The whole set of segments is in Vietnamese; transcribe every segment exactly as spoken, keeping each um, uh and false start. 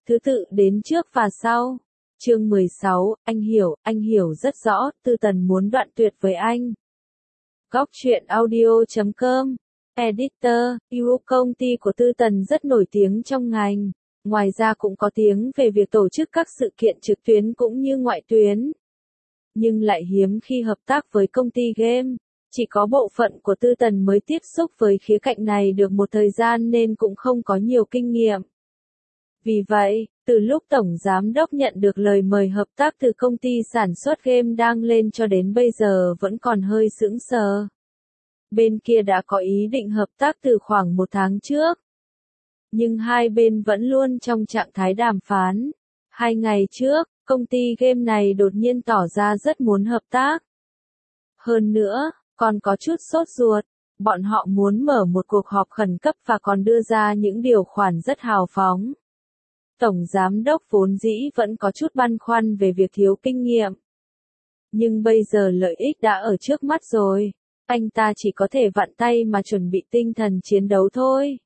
thứ tự đến trước và sau. Chương mười sáu, anh hiểu, anh hiểu rất rõ, Tư Tần muốn đoạn tuyệt với anh. Góc truyện audio chấm com. Editor, yêu công ty của Tư Tần rất nổi tiếng trong ngành. Ngoài ra cũng có tiếng về việc tổ chức các sự kiện trực tuyến cũng như ngoại tuyến. Nhưng lại hiếm khi hợp tác với công ty game. Chỉ có bộ phận của Tư Tần mới tiếp xúc với khía cạnh này được một thời gian nên cũng không có nhiều kinh nghiệm. Vì vậy, từ lúc Tổng Giám đốc nhận được lời mời hợp tác từ công ty sản xuất game đang lên cho đến bây giờ vẫn còn hơi sững sờ. Bên kia đã có ý định hợp tác từ khoảng một tháng trước. Nhưng hai bên vẫn luôn trong trạng thái đàm phán. Hai ngày trước, công ty game này đột nhiên tỏ ra rất muốn hợp tác. Hơn nữa, còn có chút sốt ruột. Bọn họ muốn mở một cuộc họp khẩn cấp và còn đưa ra những điều khoản rất hào phóng. Tổng Giám đốc vốn dĩ vẫn có chút băn khoăn về việc thiếu kinh nghiệm. Nhưng bây giờ lợi ích đã ở trước mắt rồi. Anh ta chỉ có thể vặn tay mà chuẩn bị tinh thần chiến đấu thôi.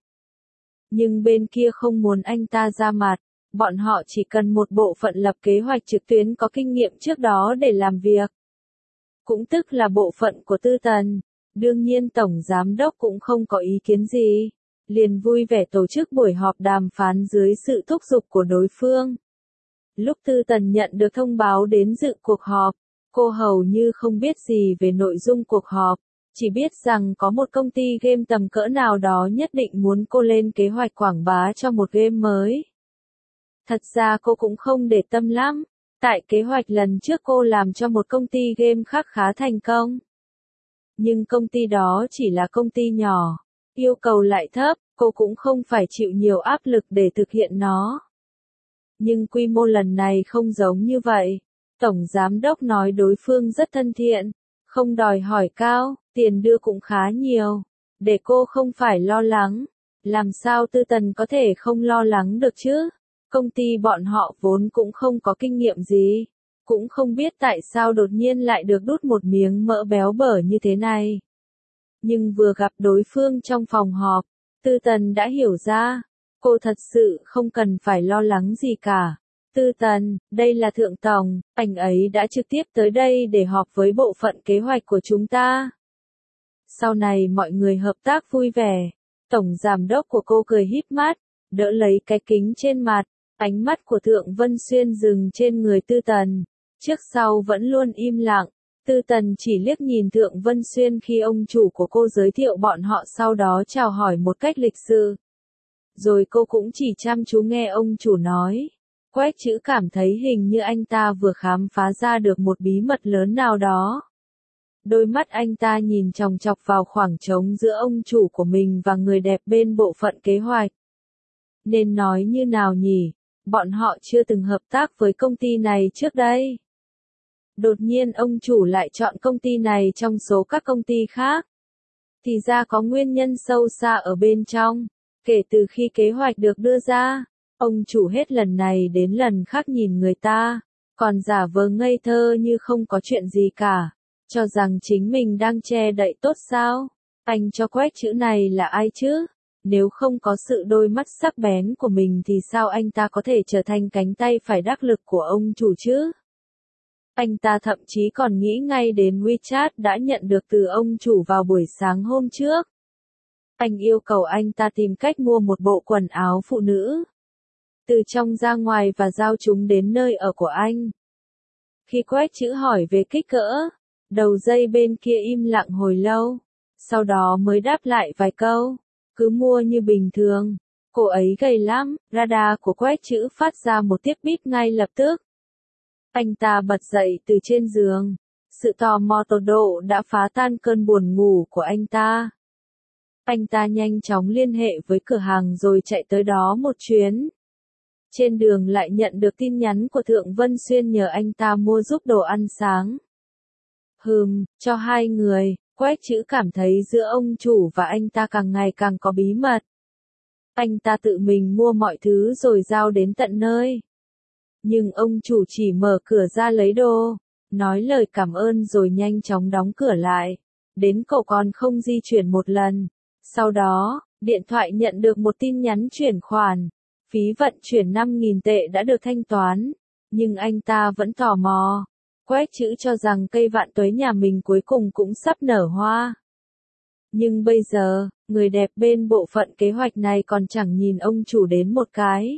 Nhưng bên kia không muốn anh ta ra mặt. Bọn họ chỉ cần một bộ phận lập kế hoạch trực tuyến có kinh nghiệm trước đó để làm việc. Cũng tức là bộ phận của Tư Tần. Đương nhiên Tổng Giám đốc cũng không có ý kiến gì. Liền vui vẻ tổ chức buổi họp đàm phán dưới sự thúc giục của đối phương. Lúc Tư Tần nhận được thông báo đến dự cuộc họp, cô hầu như không biết gì về nội dung cuộc họp, chỉ biết rằng có một công ty game tầm cỡ nào đó nhất định muốn cô lên kế hoạch quảng bá cho một game mới. Thật ra cô cũng không để tâm lắm, tại kế hoạch lần trước cô làm cho một công ty game khác khá thành công. Nhưng công ty đó chỉ là công ty nhỏ. Yêu cầu lại thấp, cô cũng không phải chịu nhiều áp lực để thực hiện nó. Nhưng quy mô lần này không giống như vậy. Tổng Giám đốc nói đối phương rất thân thiện, không đòi hỏi cao, tiền đưa cũng khá nhiều. Để cô không phải lo lắng. Làm sao Tư Tần có thể không lo lắng được chứ? Công ty bọn họ vốn cũng không có kinh nghiệm gì. Cũng không biết tại sao đột nhiên lại được đút một miếng mỡ béo bở như thế này. Nhưng vừa gặp đối phương trong phòng họp, Tư Tần đã hiểu ra, cô thật sự không cần phải lo lắng gì cả. Tư Tần, đây là Thượng Tổng, anh ấy đã trực tiếp tới đây để họp với bộ phận kế hoạch của chúng ta. Sau này mọi người hợp tác vui vẻ, Tổng Giám đốc của cô cười híp mắt, đỡ lấy cái kính trên mặt, ánh mắt của Thượng Vân Xuyên dừng trên người Tư Tần, trước sau vẫn luôn im lặng. Tư Tần chỉ liếc nhìn Thượng Vân Xuyên khi ông chủ của cô giới thiệu bọn họ sau đó chào hỏi một cách lịch sự. Rồi cô cũng chỉ chăm chú nghe ông chủ nói. Quách Chữ cảm thấy hình như anh ta vừa khám phá ra được một bí mật lớn nào đó. Đôi mắt anh ta nhìn chòng chọc vào khoảng trống giữa ông chủ của mình và người đẹp bên bộ phận kế hoạch. Nên nói như nào nhỉ, bọn họ chưa từng hợp tác với công ty này trước đây. Đột nhiên ông chủ lại chọn công ty này trong số các công ty khác. Thì ra có nguyên nhân sâu xa ở bên trong. Kể từ khi kế hoạch được đưa ra, ông chủ hết lần này đến lần khác nhìn người ta, còn giả vờ ngây thơ như không có chuyện gì cả, cho rằng chính mình đang che đậy tốt sao. Anh cho Quách Chữ này là ai chứ? Nếu không có sự đôi mắt sắc bén của mình thì sao anh ta có thể trở thành cánh tay phải đắc lực của ông chủ chứ? Anh ta thậm chí còn nghĩ ngay đến WeChat đã nhận được từ ông chủ vào buổi sáng hôm trước. Anh yêu cầu anh ta tìm cách mua một bộ quần áo phụ nữ. Từ trong ra ngoài và giao chúng đến nơi ở của anh. Khi Quách Chữ hỏi về kích cỡ, đầu dây bên kia im lặng hồi lâu. Sau đó mới đáp lại vài câu. Cứ mua như bình thường. Cô ấy gầy lắm, radar của Quách Chữ phát ra một tiếng bíp ngay lập tức. Anh ta bật dậy từ trên giường. Sự tò mò tột độ đã phá tan cơn buồn ngủ của anh ta. Anh ta nhanh chóng liên hệ với cửa hàng rồi chạy tới đó một chuyến. Trên đường lại nhận được tin nhắn của Thượng Vân Xuyên nhờ anh ta mua giúp đồ ăn sáng. Hừm, cho hai người, Quách Chữ cảm thấy giữa ông chủ và anh ta càng ngày càng có bí mật. Anh ta tự mình mua mọi thứ rồi giao đến tận nơi. Nhưng ông chủ chỉ mở cửa ra lấy đồ, nói lời cảm ơn rồi nhanh chóng đóng cửa lại. Đến cậu còn không di chuyển một lần. Sau đó, điện thoại nhận được một tin nhắn chuyển khoản. Phí vận chuyển năm nghìn tệ đã được thanh toán, nhưng anh ta vẫn tò mò. Quét chữ cho rằng cây vạn tuế nhà mình cuối cùng cũng sắp nở hoa. Nhưng bây giờ, người đẹp bên bộ phận kế hoạch này còn chẳng nhìn ông chủ đến một cái.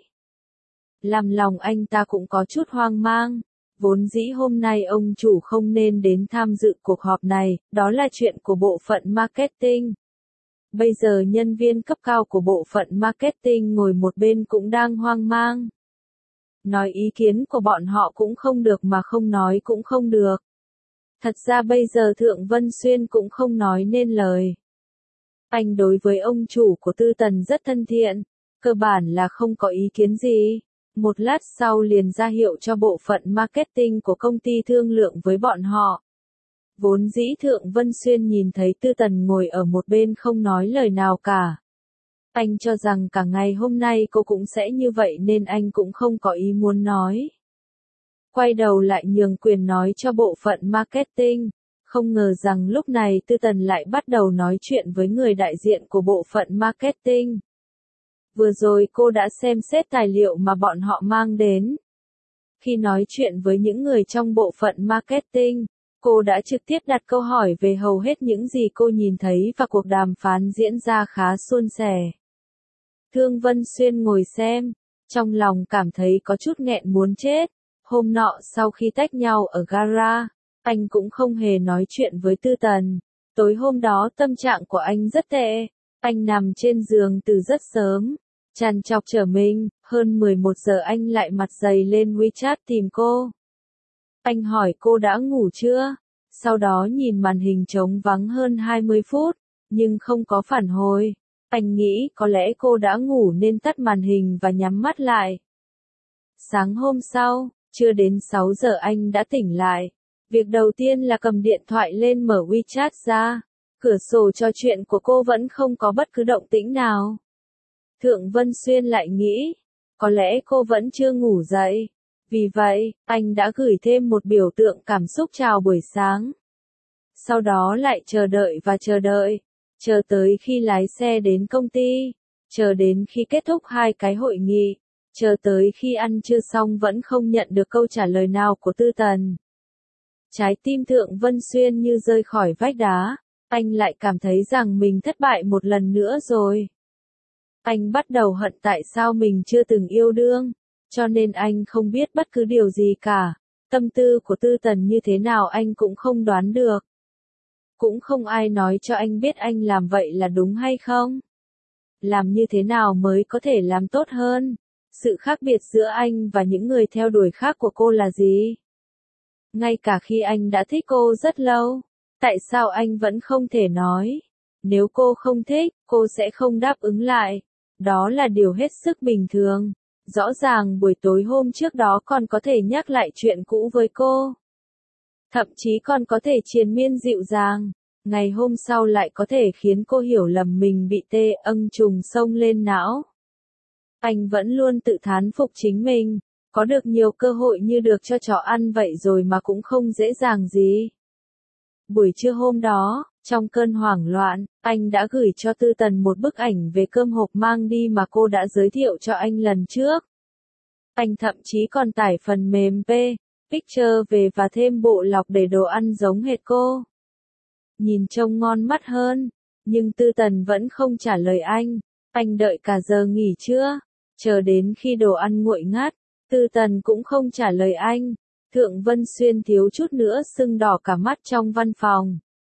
Làm lòng anh ta cũng có chút hoang mang. Vốn dĩ hôm nay ông chủ không nên đến tham dự cuộc họp này, đó là chuyện của bộ phận marketing. Bây giờ nhân viên cấp cao của bộ phận marketing ngồi một bên cũng đang hoang mang. Nói ý kiến của bọn họ cũng không được mà không nói cũng không được. Thật ra bây giờ Thượng Vân Xuyên cũng không nói nên lời. Anh đối với ông chủ của Tư Tần rất thân thiện, cơ bản là không có ý kiến gì. Một lát sau liền ra hiệu cho bộ phận marketing của công ty thương lượng với bọn họ. Vốn dĩ Thượng Vân Xuyên nhìn thấy Tư Tần ngồi ở một bên không nói lời nào cả. Anh cho rằng cả ngày hôm nay cô cũng sẽ như vậy nên anh cũng không có ý muốn nói. Quay đầu lại nhường quyền nói cho bộ phận marketing. Không ngờ rằng lúc này Tư Tần lại bắt đầu nói chuyện với người đại diện của bộ phận marketing. Vừa rồi cô đã xem xét tài liệu mà bọn họ mang đến. Khi nói chuyện với những người trong bộ phận marketing, cô đã trực tiếp đặt câu hỏi về hầu hết những gì cô nhìn thấy và cuộc đàm phán diễn ra khá suôn sẻ. Thương Vân Xuyên ngồi xem, trong lòng cảm thấy có chút nghẹn muốn chết. Hôm nọ sau khi tách nhau ở gara, anh cũng không hề nói chuyện với Tư Tần. Tối hôm đó tâm trạng của anh rất tệ. Anh nằm trên giường từ rất sớm, trằn trọc trở mình, hơn mười một giờ anh lại mặt dày lên WeChat tìm cô. Anh hỏi cô đã ngủ chưa? Sau đó nhìn màn hình trống vắng hơn hai mươi phút, nhưng không có phản hồi. Anh nghĩ có lẽ cô đã ngủ nên tắt màn hình và nhắm mắt lại. Sáng hôm sau, chưa đến sáu giờ anh đã tỉnh lại. Việc đầu tiên là cầm điện thoại lên mở WeChat ra. Cửa sổ trò chuyện của cô vẫn không có bất cứ động tĩnh nào. Thượng Vân Xuyên lại nghĩ, có lẽ cô vẫn chưa ngủ dậy. Vì vậy, anh đã gửi thêm một biểu tượng cảm xúc chào buổi sáng. Sau đó lại chờ đợi và chờ đợi. Chờ tới khi lái xe đến công ty. Chờ đến khi kết thúc hai cái hội nghị. Chờ tới khi ăn trưa xong vẫn không nhận được câu trả lời nào của Tư Tần. Trái tim Thượng Vân Xuyên như rơi khỏi vách đá. Anh lại cảm thấy rằng mình thất bại một lần nữa rồi. Anh bắt đầu hận tại sao mình chưa từng yêu đương. Cho nên anh không biết bất cứ điều gì cả. Tâm tư của Tư Tần như thế nào anh cũng không đoán được. Cũng không ai nói cho anh biết anh làm vậy là đúng hay không. Làm như thế nào mới có thể làm tốt hơn. Sự khác biệt giữa anh và những người theo đuổi khác của cô là gì? Ngay cả khi anh đã thích cô rất lâu, tại sao anh vẫn không thể nói? Nếu cô không thích, cô sẽ không đáp ứng lại. Đó là điều hết sức bình thường. Rõ ràng buổi tối hôm trước đó còn có thể nhắc lại chuyện cũ với cô. Thậm chí còn có thể triền miên dịu dàng. Ngày hôm sau lại có thể khiến cô hiểu lầm mình bị tê âng trùng xông lên não. Anh vẫn luôn tự thán phục chính mình. Có được nhiều cơ hội như được cho chó ăn vậy rồi mà cũng không dễ dàng gì. Buổi trưa hôm đó, trong cơn hoảng loạn, anh đã gửi cho Tư Tần một bức ảnh về cơm hộp mang đi mà cô đã giới thiệu cho anh lần trước. Anh thậm chí còn tải phần mềm P, Picture về và thêm bộ lọc để đồ ăn giống hệt cô. Nhìn trông ngon mắt hơn, nhưng Tư Tần vẫn không trả lời anh. Anh đợi cả giờ nghỉ trưa, chờ đến khi đồ ăn nguội ngắt, Tư Tần cũng không trả lời anh. Thượng Vân Xuyên thiếu chút nữa sưng đỏ cả mắt trong văn phòng.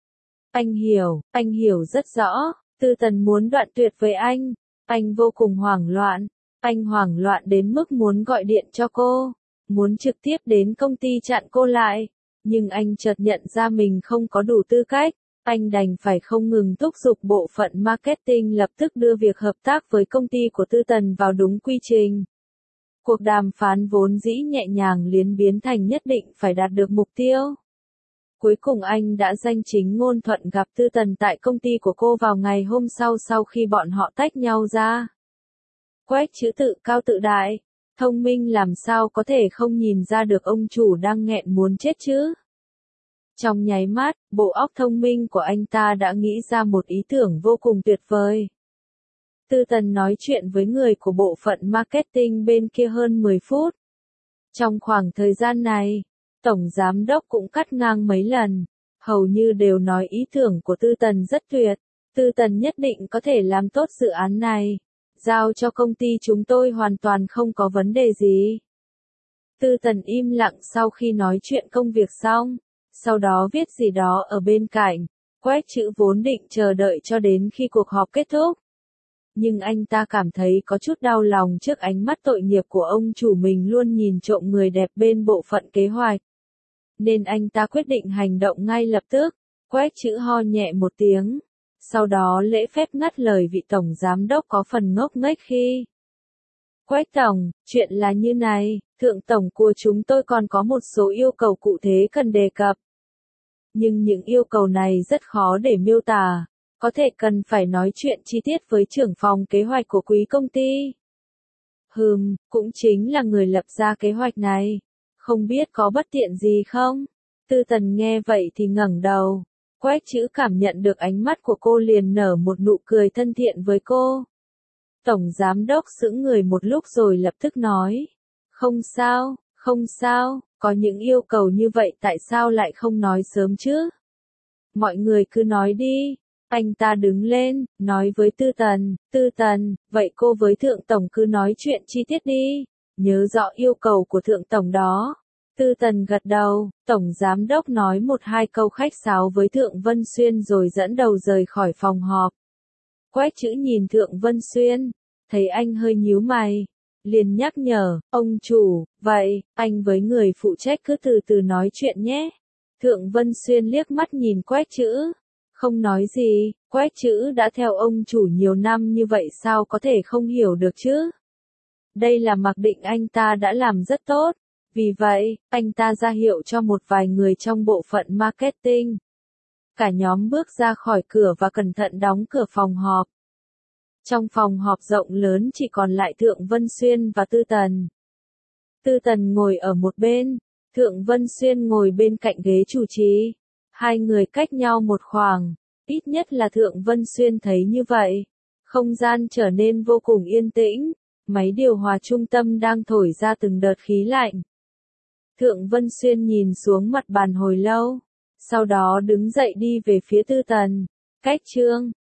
Anh hiểu, anh hiểu rất rõ, Tư Tần muốn đoạn tuyệt với anh. Anh vô cùng hoảng loạn. Anh hoảng loạn đến mức muốn gọi điện cho cô, muốn trực tiếp đến công ty chặn cô lại. Nhưng anh chợt nhận ra mình không có đủ tư cách. Anh đành phải không ngừng thúc giục bộ phận marketing lập tức đưa việc hợp tác với công ty của Tư Tần vào đúng quy trình. Cuộc đàm phán vốn dĩ nhẹ nhàng liền biến thành nhất định phải đạt được mục tiêu. Cuối cùng anh đã danh chính ngôn thuận gặp Tư Tần tại công ty của cô vào ngày hôm sau sau khi bọn họ tách nhau ra. Quét chữ tự cao tự đại, thông minh làm sao có thể không nhìn ra được ông chủ đang nghẹn muốn chết chứ. Trong nháy mắt, bộ óc thông minh của anh ta đã nghĩ ra một ý tưởng vô cùng tuyệt vời. Tư Tần nói chuyện với người của bộ phận marketing bên kia hơn mười phút. Trong khoảng thời gian này, Tổng Giám đốc cũng cắt ngang mấy lần, hầu như đều nói ý tưởng của Tư Tần rất tuyệt, Tư Tần nhất định có thể làm tốt dự án này, giao cho công ty chúng tôi hoàn toàn không có vấn đề gì. Tư Tần im lặng sau khi nói chuyện công việc xong, sau đó viết gì đó ở bên cạnh, Quách Trữ vốn định chờ đợi cho đến khi cuộc họp kết thúc. Nhưng anh ta cảm thấy có chút đau lòng trước ánh mắt tội nghiệp của ông chủ mình luôn nhìn trộm người đẹp bên bộ phận kế hoạch. Nên anh ta quyết định hành động ngay lập tức, Quách Trữ ho nhẹ một tiếng. Sau đó lễ phép ngắt lời vị tổng giám đốc có phần ngốc nghếch khi. Quách tổng, chuyện là như này, thượng tổng của chúng tôi còn có một số yêu cầu cụ thể cần đề cập. Nhưng những yêu cầu này rất khó để miêu tả, có thể cần phải nói chuyện chi tiết với trưởng phòng kế hoạch của quý công ty. Hừm, cũng chính là người lập ra kế hoạch này, không biết có bất tiện gì không? Tư Tần nghe vậy thì ngẩng đầu. Quách Trữ cảm nhận được ánh mắt của cô liền nở một nụ cười thân thiện với cô. Tổng giám đốc sững người một lúc rồi lập tức nói. Không sao, không sao, có những yêu cầu như vậy tại sao lại không nói sớm chứ? Mọi người cứ nói đi. Anh ta đứng lên, nói với Tư Tần, Tư Tần, vậy cô với Thượng Tổng cứ nói chuyện chi tiết đi, nhớ rõ yêu cầu của Thượng Tổng đó. Tư Tần gật đầu, Tổng Giám đốc nói một hai câu khách sáo với Thượng Vân Xuyên rồi dẫn đầu rời khỏi phòng họp. Quách Trữ nhìn Thượng Vân Xuyên, thấy anh hơi nhíu mày, liền nhắc nhở, ông chủ, vậy, anh với người phụ trách cứ từ từ nói chuyện nhé. Thượng Vân Xuyên liếc mắt nhìn Quách Trữ, không nói gì, Quách Trữ đã theo ông chủ nhiều năm như vậy sao có thể không hiểu được chứ? Đây là mặc định anh ta đã làm rất tốt. Vì vậy, anh ta ra hiệu cho một vài người trong bộ phận marketing. Cả nhóm bước ra khỏi cửa và cẩn thận đóng cửa phòng họp. Trong phòng họp rộng lớn chỉ còn lại Thượng Vân Xuyên và Tư Tần. Tư Tần ngồi ở một bên, Thượng Vân Xuyên ngồi bên cạnh ghế chủ trì. Hai người cách nhau một khoảng, ít nhất là Thượng Vân Xuyên thấy như vậy. Không gian trở nên vô cùng yên tĩnh, máy điều hòa trung tâm đang thổi ra từng đợt khí lạnh. Thượng Vân Xuyên nhìn xuống mặt bàn hồi lâu, sau đó đứng dậy đi về phía Tư Tần. Cách Trương,